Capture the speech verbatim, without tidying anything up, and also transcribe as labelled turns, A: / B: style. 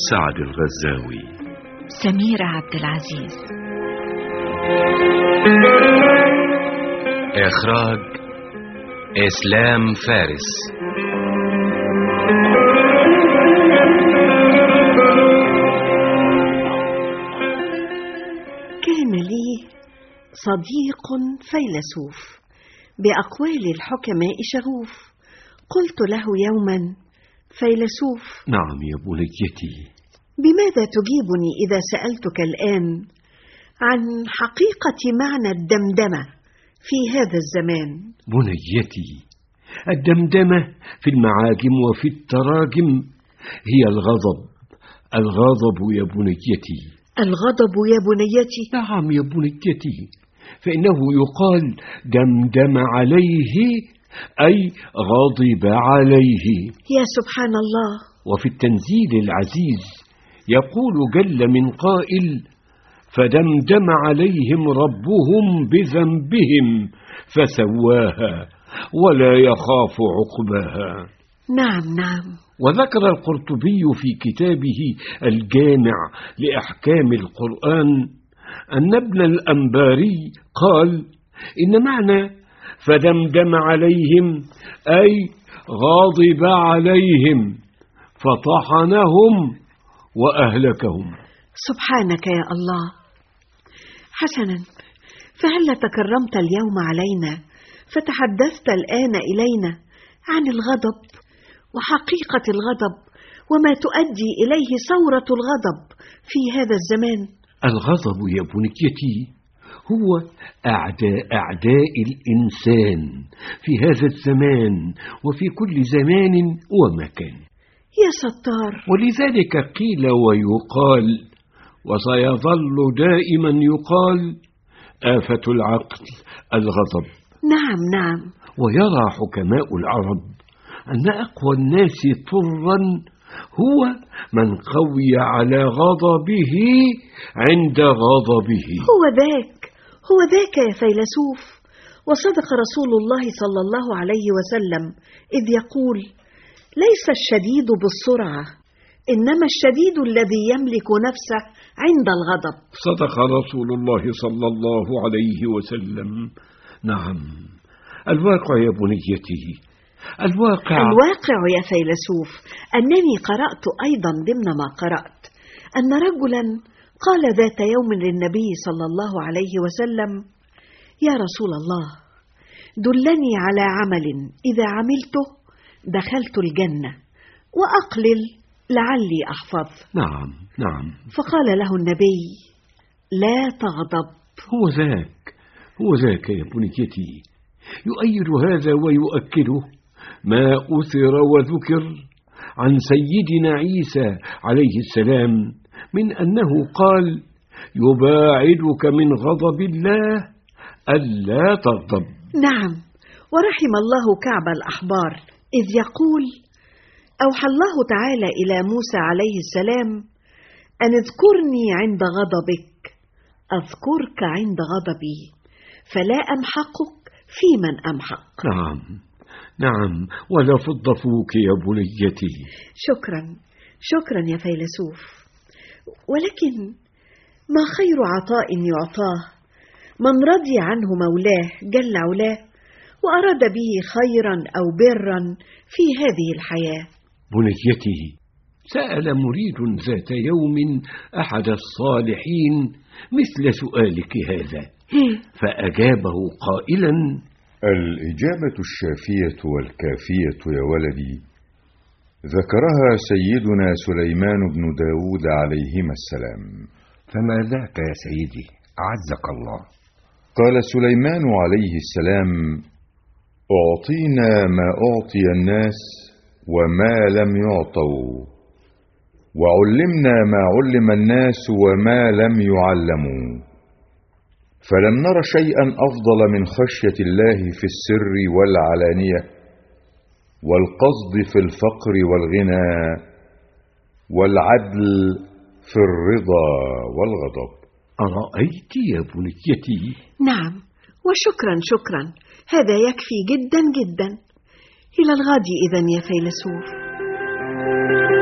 A: سعد الغزاوي.
B: سميرة عبد العزيز.
C: إخراج إسلام فارس.
D: كان لي صديق فيلسوف بأقوال الحكماء شغوف. قلت له يوما: فيلسوف.
A: نعم يا بنيتي.
D: بماذا تجيبني إذا سألتك الآن عن حقيقة معنى الدمدمة في هذا الزمان؟
A: بنيتي، الدمدمة في المعاجم وفي التراجم هي الغضب. الغضب يا بنيتي.
D: الغضب يا بنيتي؟
A: نعم يا بنيتي، فإنه يقال دمدم عليه أي غضب عليه.
D: يا سبحان الله.
A: وفي التنزيل العزيز يقول جل من قائل: فدمدم عليهم ربهم بذنبهم فسواها ولا يخاف عقباها.
D: نعم نعم.
A: وذكر القرطبي في كتابه الجامع لأحكام القرآن أن ابن الأنباري قال: إن معنى فدمدم عليهم أي غاضب عليهم فطحنهم وأهلكهم.
D: سبحانك يا الله. حسنا، فهل تكرمت اليوم علينا فتحدثت الآن إلينا عن الغضب وحقيقة الغضب وما تؤدي إليه ثورة الغضب في هذا الزمان؟
A: الغضب يا بنيتي هو أعداء أعداء الإنسان في هذا الزمان وفي كل زمان ومكان.
D: يا ستار.
A: ولذلك قيل ويقال وسيظل دائما يقال: آفة العقل الغضب.
D: نعم نعم.
A: ويرى حكماء العرب أن أقوى الناس طرا هو من قوي على غضبه عند غضبه.
D: هو ذاك هو ذاك يا فيلسوف. وصدق رسول الله صلى الله عليه وسلم إذ يقول: ليس الشديد بالسرعة، إنما الشديد الذي يملك نفسه عند الغضب.
A: صدق رسول الله صلى الله عليه وسلم. نعم، الواقع يا بنيتي، الواقع
D: الواقع يا فيلسوف أنني قرأت أيضا ضمن ما قرأت أن رجلا قال ذات يوم للنبي صلى الله عليه وسلم: يا رسول الله، دلني على عمل إذا عملته دخلت الجنة، وأقلل لعلي أحفظ.
A: نعم نعم.
D: فقال له النبي: لا تغضب.
A: هو ذاك هو ذاك يا بنيتي. يؤيد هذا ويؤكده ما أثر وذكر عن سيدنا عيسى عليه السلام من أنه قال: يباعدك من غضب الله ألا تغضب.
D: نعم. ورحم الله كعب الأحبار إذ يقول: أوحى الله تعالى إلى موسى عليه السلام أن اذكرني عند غضبك أذكرك عند غضبي، فلا أمحقك في من أمحق.
A: نعم نعم. ولا فض فوك يا بنيتي.
D: شكرا شكرا يا فيلسوف. ولكن ما خير عطاء يعطاه من رضي عنه مولاه جل علاه وأراد به خيرا أو برا في هذه الحياة.
A: بنيتي، سأل مريد ذات يوم أحد الصالحين مثل سؤالك هذا، فأجابه قائلا:
E: الإجابة الشافية والكافية يا ولدي ذكرها سيدنا سليمان بن داود عليهما السلام.
F: فما ذاك يا سيدي أعزك الله؟
E: قال سليمان عليه السلام: أعطينا ما أعطي الناس وما لم يعطوا، وعلمنا ما علم الناس وما لم يعلموا، فلم نر شيئا أفضل من خشية الله في السر والعلانية، والقصد في الفقر والغنى، والعدل في الرضا والغضب.
A: أرأيت يا بنيتي؟
D: نعم، وشكرا شكرا، هذا يكفي جدا جدا. إلى الغد إذن يا فيلسوف.